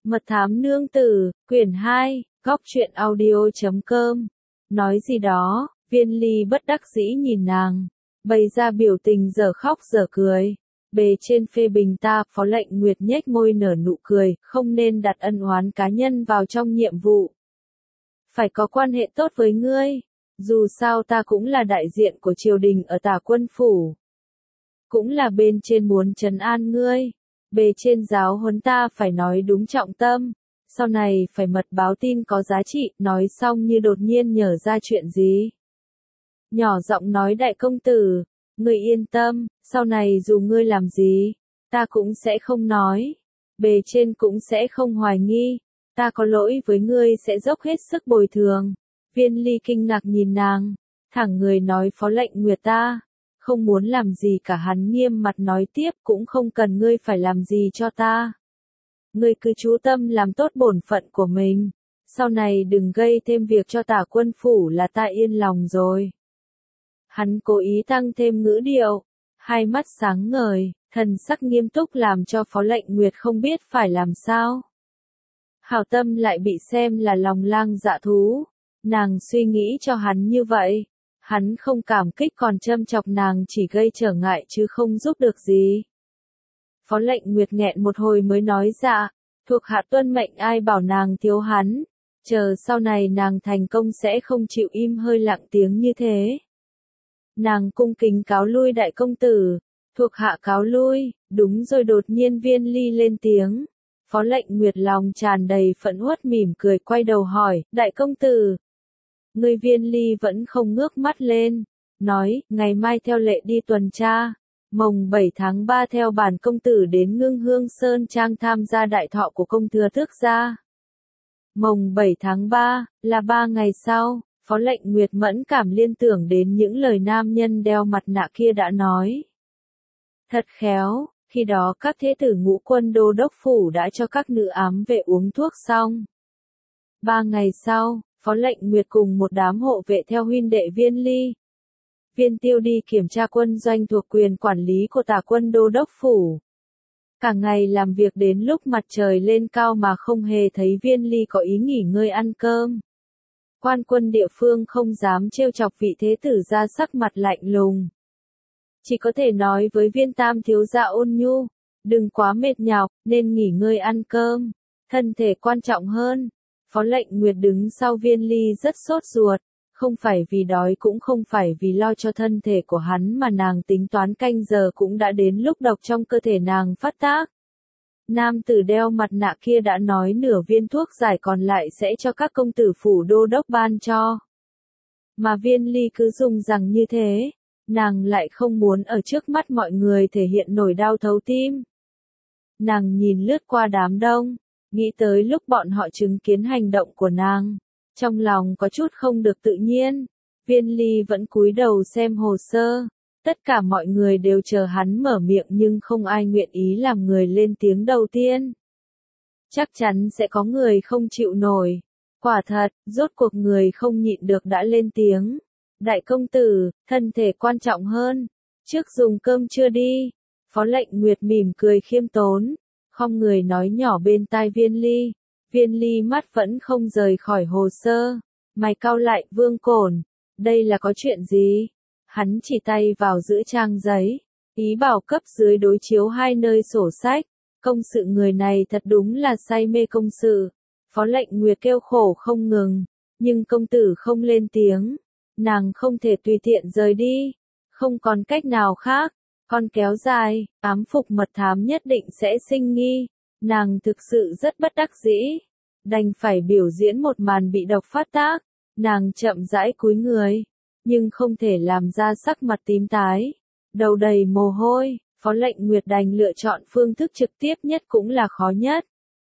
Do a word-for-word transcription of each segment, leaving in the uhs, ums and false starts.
Mật thám nương tử, quyển hai, góc truyện audio chấm com. Nói gì đó, Viên Ly bất đắc dĩ nhìn nàng, bày ra biểu tình dở khóc dở cười. Bề trên phê bình ta, Phó Lệnh Nguyệt nhếch môi nở nụ cười, không nên đặt ân oán cá nhân vào trong nhiệm vụ. Phải có quan hệ tốt với ngươi, dù sao ta cũng là đại diện của triều đình ở Tả Quân Phủ. Cũng là bên trên muốn trấn an ngươi. Bề trên giáo huấn ta phải nói đúng trọng tâm, sau này phải mật báo tin có giá trị, nói xong như đột nhiên nhớ ra chuyện gì. Nhỏ giọng nói đại công tử, ngươi yên tâm, sau này dù ngươi làm gì, ta cũng sẽ không nói. Bề trên cũng sẽ không hoài nghi, ta có lỗi với ngươi sẽ dốc hết sức bồi thường. Viên Ly kinh ngạc nhìn nàng, thẳng người nói Phó Lệnh Nguyệt ta không muốn làm gì cả. Hắn nghiêm mặt nói tiếp, cũng không cần ngươi phải làm gì cho ta. Ngươi cứ chú tâm làm tốt bổn phận của mình, sau này đừng gây thêm việc cho Tả Quân Phủ là ta yên lòng rồi. Hắn cố ý tăng thêm ngữ điệu, hai mắt sáng ngời, thần sắc nghiêm túc làm cho Phó Lệnh Nguyệt không biết phải làm sao. Hảo tâm lại bị xem là lòng lang dạ thú, nàng suy nghĩ cho hắn như vậy. Hắn không cảm kích còn châm chọc nàng chỉ gây trở ngại chứ không giúp được gì. Phó Lệnh Nguyệt nghẹn một hồi mới nói dạ, thuộc hạ tuân mệnh, ai bảo nàng thiếu hắn, chờ sau này nàng thành công sẽ không chịu im hơi lặng tiếng như thế. Nàng cung kính cáo lui đại công tử, thuộc hạ cáo lui. Đúng rồi, đột nhiên Viên Ly lên tiếng. Phó Lệnh Nguyệt lòng tràn đầy phẫn uất mỉm cười quay đầu hỏi, đại công tử. Người Viên Ly vẫn không ngước mắt lên, nói, ngày mai theo lệ đi tuần tra, mồng bảy tháng ba theo bản công tử đến Ngưng Hương Sơn Trang tham gia đại thọ của công thừa Tước gia. Mồng bảy tháng ba, là ba ngày sau, Phó Lệnh Nguyệt mẫn cảm liên tưởng đến những lời nam nhân đeo mặt nạ kia đã nói. Thật khéo, khi đó các thế tử Ngũ Quân Đô Đốc Phủ đã cho các nữ ám vệ uống thuốc xong. Ba ngày sau, Phó Lệnh Nguyệt cùng một đám hộ vệ theo huynh đệ Viên Ly, Viên Tiêu đi kiểm tra quân doanh thuộc quyền quản lý của Tả Quân Đô Đốc Phủ. Cả ngày làm việc đến lúc mặt trời lên cao mà không hề thấy Viên Ly có ý nghỉ ngơi ăn cơm. Quan quân địa phương không dám trêu chọc vị thế tử ra sắc mặt lạnh lùng. Chỉ có thể nói với Viên Tam thiếu gia ôn nhu, đừng quá mệt nhọc, nên nghỉ ngơi ăn cơm, thân thể quan trọng hơn. Phó Lệnh Nguyệt đứng sau Viên Ly rất sốt ruột, không phải vì đói cũng không phải vì lo cho thân thể của hắn mà nàng tính toán canh giờ cũng đã đến lúc độc trong cơ thể nàng phát tác. Nam tử đeo mặt nạ kia đã nói nửa viên thuốc giải còn lại sẽ cho các công tử phủ đô đốc ban cho. Mà Viên Ly cứ dùng rằng như thế, nàng lại không muốn ở trước mắt mọi người thể hiện nổi đau thấu tim. Nàng nhìn lướt qua đám đông, nghĩ tới lúc bọn họ chứng kiến hành động của nàng, trong lòng có chút không được tự nhiên. Viên Ly vẫn cúi đầu xem hồ sơ, tất cả mọi người đều chờ hắn mở miệng nhưng không ai nguyện ý làm người lên tiếng đầu tiên. Chắc chắn sẽ có người không chịu nổi. Quả thật, rốt cuộc người không nhịn được đã lên tiếng. Đại công tử, thân thể quan trọng hơn, trước dùng cơm trưa đi. Phó Lệnh Nguyệt mỉm cười khiêm tốn, không người nói nhỏ bên tai Viên Ly. Viên Ly mắt vẫn không rời khỏi hồ sơ, mày cau lại, Vương Cổn, đây là có chuyện gì? Hắn chỉ tay vào giữa trang giấy, ý bảo cấp dưới đối chiếu hai nơi sổ sách. Công sự người này thật đúng là say mê công sự. Phó Lệnh Nguyệt kêu khổ không ngừng, nhưng công tử không lên tiếng. Nàng không thể tùy tiện rời đi, không còn cách nào khác. Con kéo dài, ám phục mật thám nhất định sẽ sinh nghi. Nàng thực sự rất bất đắc dĩ, đành phải biểu diễn một màn bị độc phát tác. Nàng chậm rãi cúi người, nhưng không thể làm ra sắc mặt tím tái, đầu đầy mồ hôi. Phó Lệnh Nguyệt đành lựa chọn phương thức trực tiếp nhất cũng là khó nhất.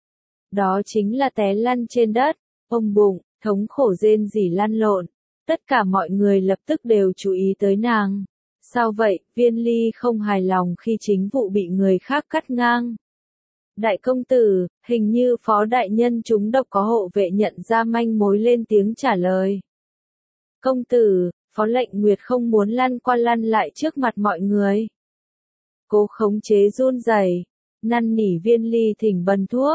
Đó chính là té lăn trên đất, ôm bụng, thống khổ rên rỉ lăn lộn. Tất cả mọi người lập tức đều chú ý tới nàng. Sao vậy? Viên Ly không hài lòng khi chính vụ bị người khác cắt ngang. Đại công tử, hình như Phó đại nhân chúng độc có hộ vệ nhận ra manh mối lên tiếng trả lời. Công tử, Phó Lệnh Nguyệt không muốn lăn qua lăn lại trước mặt mọi người. Cố khống chế run rẩy, năn nỉ Viên Ly thỉnh bần thuốc.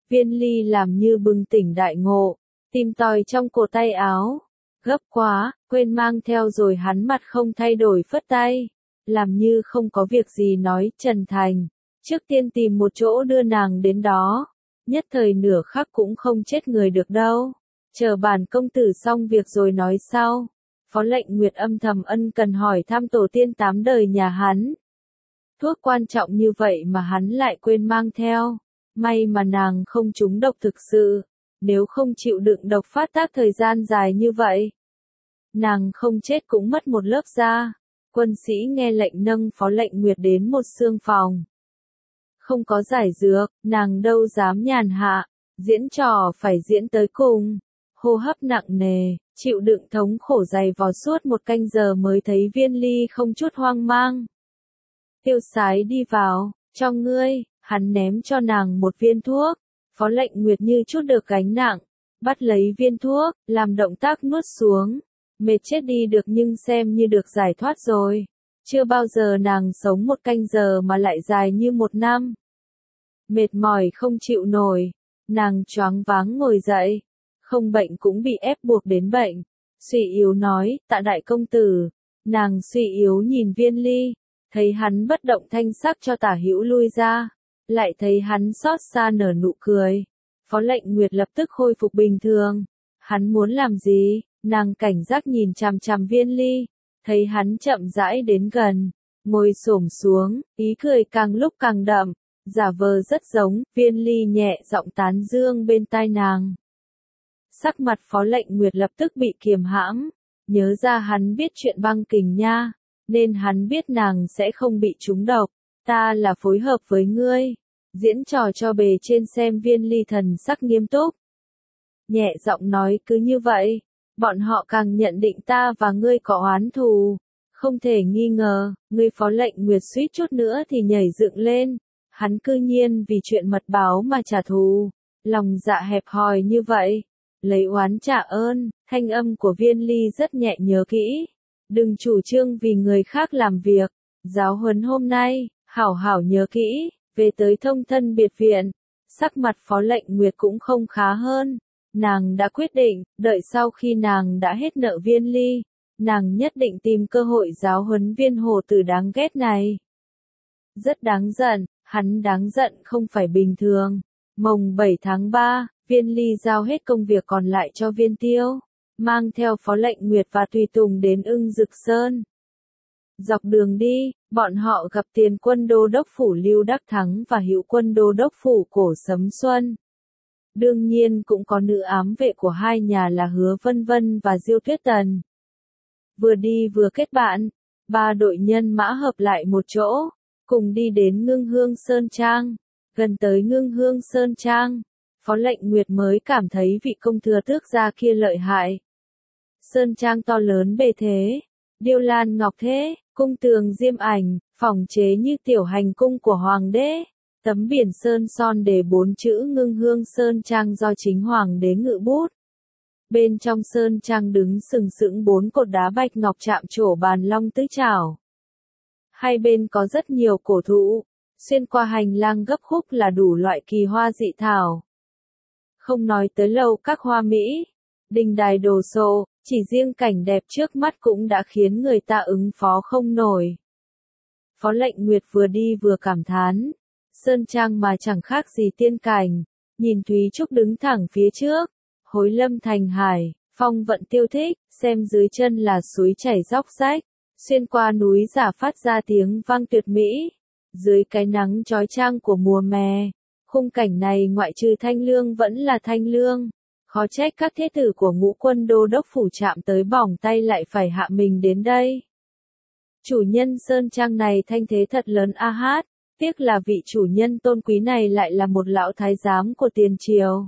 Viên Ly làm như bừng tỉnh đại ngộ, tìm tòi trong cổ tay áo. Gấp quá, quên mang theo rồi hắn mặt không thay đổi phất tay. Làm như không có việc gì nói, Trần Thành. Trước tiên tìm một chỗ đưa nàng đến đó. Nhất thời nửa khắc cũng không chết người được đâu. Chờ bản công tử xong việc rồi nói sau. Phó Lệnh Nguyệt âm thầm ân cần hỏi thăm tổ tiên tám đời nhà hắn. Thuốc quan trọng như vậy mà hắn lại quên mang theo. May mà nàng không trúng độc thực sự. Nếu không chịu đựng độc phát tác thời gian dài như vậy, nàng không chết cũng mất một lớp da. Quân sĩ nghe lệnh nâng Phó Lệnh Nguyệt đến một xương phòng. Không có giải dược, nàng đâu dám nhàn hạ, diễn trò phải diễn tới cùng. Hô hấp nặng nề, chịu đựng thống khổ dày vò suốt một canh giờ mới thấy Viên Ly không chút hoang mang. Tiêu Sái đi vào, cho ngươi, hắn ném cho nàng một viên thuốc. Phó Lệnh Nguyệt như chút được gánh nặng, bắt lấy viên thuốc, làm động tác nuốt xuống. Mệt chết đi được nhưng xem như được giải thoát rồi. Chưa bao giờ nàng sống một canh giờ mà lại dài như một năm. Mệt mỏi không chịu nổi, nàng choáng váng ngồi dậy. Không bệnh cũng bị ép buộc đến bệnh. Suy yếu nói, tạ đại công tử. Nàng suy yếu nhìn Viên Ly, thấy hắn bất động thanh sắc cho Tả Hữu lui ra. Lại thấy hắn xót xa nở nụ cười. Phó Lệnh Nguyệt lập tức khôi phục bình thường. Hắn muốn làm gì? Nàng cảnh giác nhìn chằm chằm Viên Ly. Thấy hắn chậm rãi đến gần. Ngồi xổm xuống, ý cười càng lúc càng đậm. Giả vờ rất giống, Viên Ly nhẹ giọng tán dương bên tai nàng. Sắc mặt Phó Lệnh Nguyệt lập tức bị kiềm hãm. Nhớ ra hắn biết chuyện băng kình nha. Nên hắn biết nàng sẽ không bị trúng độc. Ta là phối hợp với ngươi. Diễn trò cho bề trên xem. Viên Ly thần sắc nghiêm túc. Nhẹ giọng nói cứ như vậy. Bọn họ càng nhận định ta và ngươi có oán thù. Không thể nghi ngờ, ngươi Phó Lệnh Nguyệt suýt chút nữa thì nhảy dựng lên. Hắn cư nhiên vì chuyện mật báo mà trả thù. Lòng dạ hẹp hòi như vậy. Lấy oán trả ơn, thanh âm của Viên Ly rất nhẹ nhớ kỹ. Đừng chủ trương vì người khác làm việc. Giáo huấn hôm nay, hảo hảo nhớ kỹ. Về tới Thông Thân biệt viện, sắc mặt Phó Lệnh Nguyệt cũng không khá hơn. Nàng đã quyết định, đợi sau khi nàng đã hết nợ Viên Ly, nàng nhất định tìm cơ hội giáo huấn Viên hồ tử đáng ghét này. Rất đáng giận, hắn đáng giận không phải bình thường. Mồng bảy tháng ba, Viên Ly giao hết công việc còn lại cho Viên Tiêu, mang theo Phó Lệnh Nguyệt và tùy tùng đến Ưng Dực Sơn. Dọc đường đi, bọn họ gặp Tiền Quân Đô đốc phủ Lưu Đắc Thắng và Hữu Quân Đô đốc phủ Cổ Sấm Xuân. Đương nhiên cũng có nữ ám vệ của hai nhà là Hứa Vân Vân và Diêu Tuyết Tần. Vừa đi vừa kết bạn, ba đội nhân mã hợp lại một chỗ, cùng đi đến Ngưng Hương Sơn Trang. Gần tới Ngưng Hương Sơn Trang, Phó Lệnh Nguyệt mới cảm thấy vị công thừa tước gia kia lợi hại. Sơn Trang to lớn bề thế, điêu lan ngọc thế, cung tường diêm ảnh, phòng chế như tiểu hành cung của hoàng đế. Tấm biển sơn son đề bốn chữ Ngưng Hương Sơn Trang do chính hoàng đế ngự bút. Bên trong Sơn Trang đứng sừng sững bốn cột đá bạch ngọc chạm trổ bàn long tứ trảo. Hai bên có rất nhiều cổ thụ, xuyên qua hành lang gấp khúc là đủ loại kỳ hoa dị thảo. Không nói tới lầu các hoa mỹ, đình đài đồ sộ, chỉ riêng cảnh đẹp trước mắt cũng đã khiến người ta ứng phó không nổi. Phó Lệnh Nguyệt vừa đi vừa cảm thán. Sơn Trang mà chẳng khác gì tiên cảnh, nhìn Thúy Trúc đứng thẳng phía trước, hối lâm thành hải, phong vận tiêu thích, xem dưới chân là suối chảy róc rách, xuyên qua núi giả phát ra tiếng vang tuyệt mỹ, dưới cái nắng chói chang của mùa hè, khung cảnh này ngoại trừ thanh lương vẫn là thanh lương, khó trách các thế tử của Ngũ Quân Đô đốc phủ chạm tới bỏng tay lại phải hạ mình đến đây. Chủ nhân Sơn Trang này thanh thế thật lớn a hát. Tiếc là vị chủ nhân tôn quý này lại là một lão thái giám của tiền triều.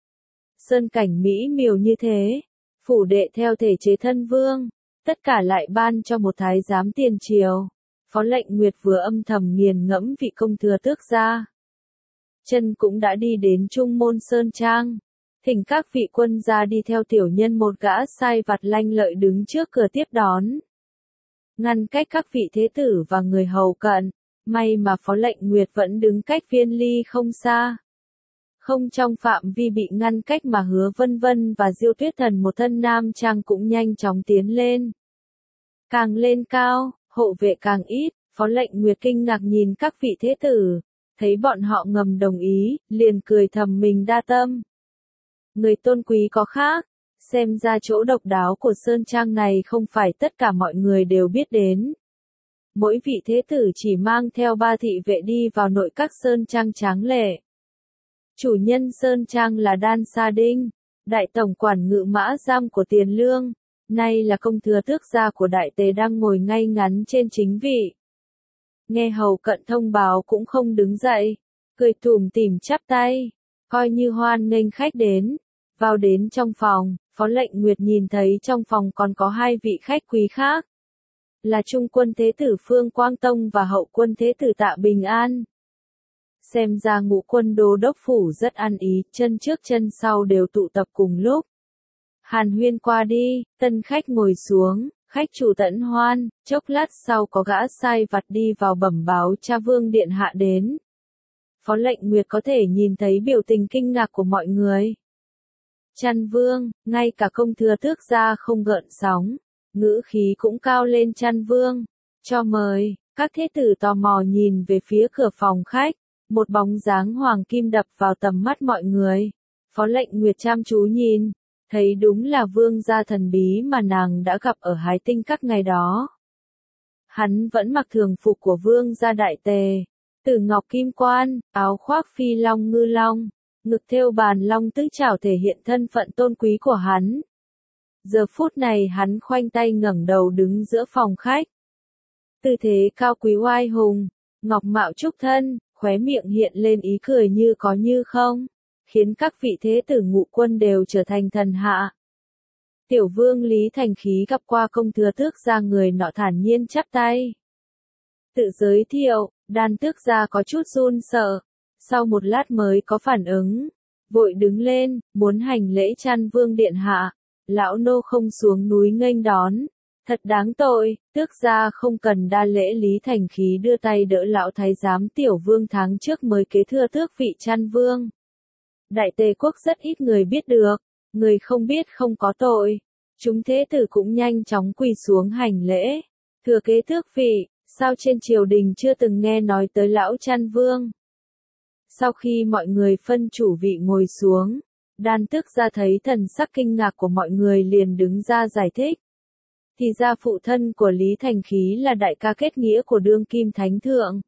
Sơn cảnh mỹ miều như thế, phủ đệ theo thể chế thân vương, tất cả lại ban cho một thái giám tiền triều. Phó Lệnh Nguyệt vừa âm thầm nghiền ngẫm vị công thừa tước gia. Chân cũng đã đi đến Trung Môn Sơn Trang, thỉnh các vị quân gia đi theo tiểu nhân một gã sai vặt lanh lợi đứng trước cửa tiếp đón. Ngăn cách các vị thế tử và người hầu cận. May mà Phó Lệnh Nguyệt vẫn đứng cách Viên Ly không xa. Không trong phạm vi bị ngăn cách mà Hứa Vân Vân và Diêu Tuyết Thần một thân nam trang cũng nhanh chóng tiến lên. Càng lên cao, hộ vệ càng ít, Phó Lệnh Nguyệt kinh ngạc nhìn các vị thế tử, thấy bọn họ ngầm đồng ý, liền cười thầm mình đa tâm. Người tôn quý có khác, xem ra chỗ độc đáo của Sơn Trang này không phải tất cả mọi người đều biết đến. Mỗi vị thế tử chỉ mang theo ba thị vệ đi vào nội các Sơn Trang tráng lệ. Chủ nhân Sơn Trang là Đan Sa Đinh, đại tổng quản ngự mã giam của Tiền Lương, nay là công thừa tước gia của đại tề đang ngồi ngay ngắn trên chính vị. Nghe hầu cận thông báo cũng không đứng dậy, cười tủm tỉm chắp tay, coi như hoan nghênh khách đến. Vào đến trong phòng, Phó Lệnh Nguyệt nhìn thấy trong phòng còn có hai vị khách quý khác. Là Trung quân Thế tử Phương Quang Tông và Hậu quân Thế tử Tạ Bình An. Xem ra Ngũ quân đô đốc phủ rất ăn ý, chân trước chân sau đều tụ tập cùng lúc. Hàn huyên qua đi, tân khách ngồi xuống, khách chủ tẫn hoan, chốc lát sau có gã sai vặt đi vào bẩm báo cha Vương điện hạ đến. Phó Lệnh Nguyệt có thể nhìn thấy biểu tình kinh ngạc của mọi người. Chăn Vương, ngay cả công thừa tước gia không gợn sóng, ngữ khí cũng cao lên. Chăn Vương, cho mời. Các thế tử tò mò nhìn về phía cửa phòng khách, một bóng dáng hoàng kim đập vào tầm mắt mọi người. Phó Lệnh Nguyệt chăm chú nhìn, thấy đúng là vương gia thần bí mà nàng đã gặp ở Hái Tinh các ngày đó. Hắn vẫn mặc thường phục của vương gia đại tề, tử ngọc kim quan, áo khoác phi long ngư long, ngực thêu bàn long tứ trảo thể hiện thân phận tôn quý của hắn. Giờ phút này hắn khoanh tay ngẩng đầu đứng giữa phòng khách. Tư thế cao quý oai hùng, ngọc mạo trúc thân, khóe miệng hiện lên ý cười như có như không, khiến các vị thế tử Ngũ quân đều trở thành thần hạ. Tiểu vương Lý Thành Khí gặp qua công thừa tước gia, người nọ thản nhiên chắp tay. Tự giới thiệu, Đan tước gia có chút run sợ, sau một lát mới có phản ứng, vội đứng lên, muốn hành lễ. Chăn Vương điện hạ, lão nô không xuống núi nghênh đón, thật đáng tội. Tước gia không cần đa lễ. Lý Thành Khí đưa tay đỡ lão thái giám. Tiểu vương tháng trước mới kế thừa tước vị Chăn Vương. Đại tề quốc rất ít người biết được, người không biết không có tội. Chúng thế tử cũng nhanh chóng quỳ xuống hành lễ, thừa kế tước vị. Sao trên triều đình chưa từng nghe nói tới lão Chăn Vương? Sau khi mọi người phân chủ vị ngồi xuống, Đan tước gia thấy thần sắc kinh ngạc của mọi người liền đứng ra giải thích. Thì ra phụ thân của Lý Thành Khí là đại ca kết nghĩa của đương kim thánh thượng.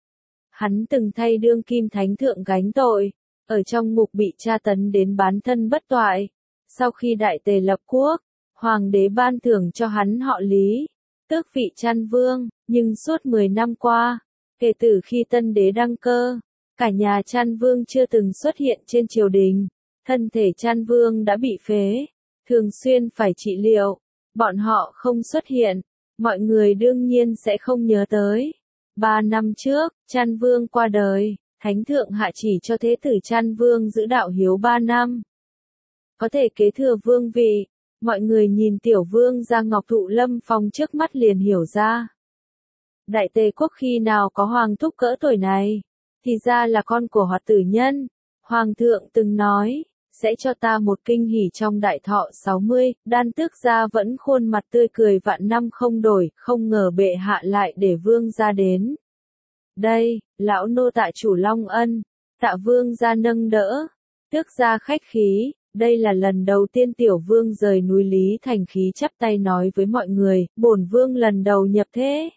Hắn từng thay đương kim thánh thượng gánh tội, ở trong ngục bị tra tấn đến bán thân bất toại. Sau khi đại tề lập quốc, hoàng đế ban thưởng cho hắn họ Lý, tước vị Chăn Vương, nhưng suốt mười năm qua, kể từ khi tân đế đăng cơ, cả nhà Chăn Vương chưa từng xuất hiện trên triều đình. Thân thể Chăn Vương đã bị phế, thường xuyên phải trị liệu. Bọn họ không xuất hiện, mọi người đương nhiên sẽ không nhớ tới. Ba năm trước, Chăn Vương qua đời, Thánh thượng hạ chỉ cho thế tử Chăn Vương giữ đạo hiếu ba năm. Có thể kế thừa vương vị, mọi người nhìn tiểu vương gia ngọc thụ lâm phong trước mắt liền hiểu ra. Đại tề quốc khi nào có hoàng thúc cỡ tuổi này, thì ra là con của Hoạt Tử Nhân. Hoàng thượng từng nói, sẽ cho ta một kinh hỉ trong đại thọ sáu mươi. Đan tước gia vẫn khuôn mặt tươi cười vạn năm không đổi, không ngờ bệ hạ lại để vương gia đến. Đây, lão nô tạ chủ Long Ân, tạ vương gia nâng đỡ. Tước gia khách khí, đây là lần đầu tiên tiểu vương rời núi. Lý Thành Khí chắp tay nói với mọi người, bổn vương lần đầu nhập thế.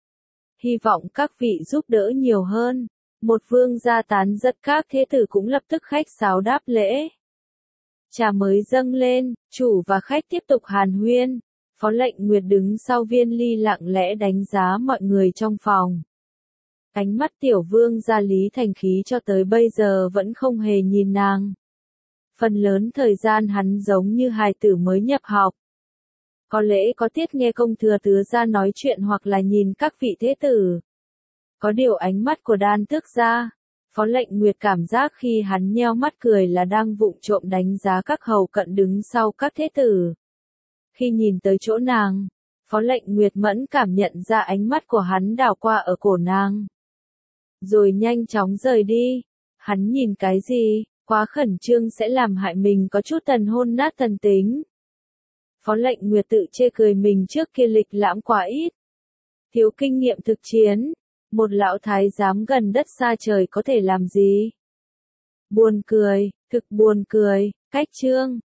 Hy vọng các vị giúp đỡ nhiều hơn. Một vương gia tán rất, các thế tử cũng lập tức khách sáo đáp lễ. Trà mới dâng lên, chủ và khách tiếp tục hàn huyên. Phó Lệnh Nguyệt đứng sau Viên Ly lặng lẽ đánh giá mọi người trong phòng. Ánh mắt tiểu vương gia Lý Thành Khí cho tới bây giờ vẫn không hề nhìn nàng. Phần lớn thời gian hắn giống như hài tử mới nhập học. Có lẽ có tiết nghe công thừa tứ gia nói chuyện hoặc là nhìn các vị thế tử. Có điều ánh mắt của Đan tước gia, Phó Lệnh Nguyệt cảm giác khi hắn nheo mắt cười là đang vụng trộm đánh giá các hầu cận đứng sau các thế tử. Khi nhìn tới chỗ nàng, Phó Lệnh Nguyệt mẫn cảm nhận ra ánh mắt của hắn đảo qua ở cổ nàng. Rồi nhanh chóng rời đi. Hắn nhìn cái gì? Quá khẩn trương sẽ làm hại mình có chút thần hôn nát thần tính. Phó lệnh Nguyệt tự chê cười mình trước kia lịch lãm quá ít. Thiếu kinh nghiệm thực chiến. Một lão thái giám gần đất xa trời có thể làm gì? Buồn cười, thực buồn cười, cách chương.